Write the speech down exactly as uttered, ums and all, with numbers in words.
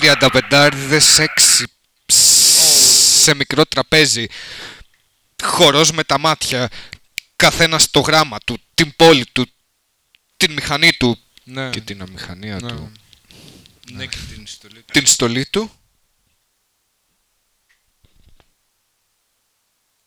τριανταπεντάριδες έξι σε μικρό τραπέζι. Χορός με τα μάτια. Καθένας το γράμμα του, την πόλη του, την μηχανή του Ναι. και την αμηχανία Ναι. του. Ναι, και την στολή του. Την στολή του.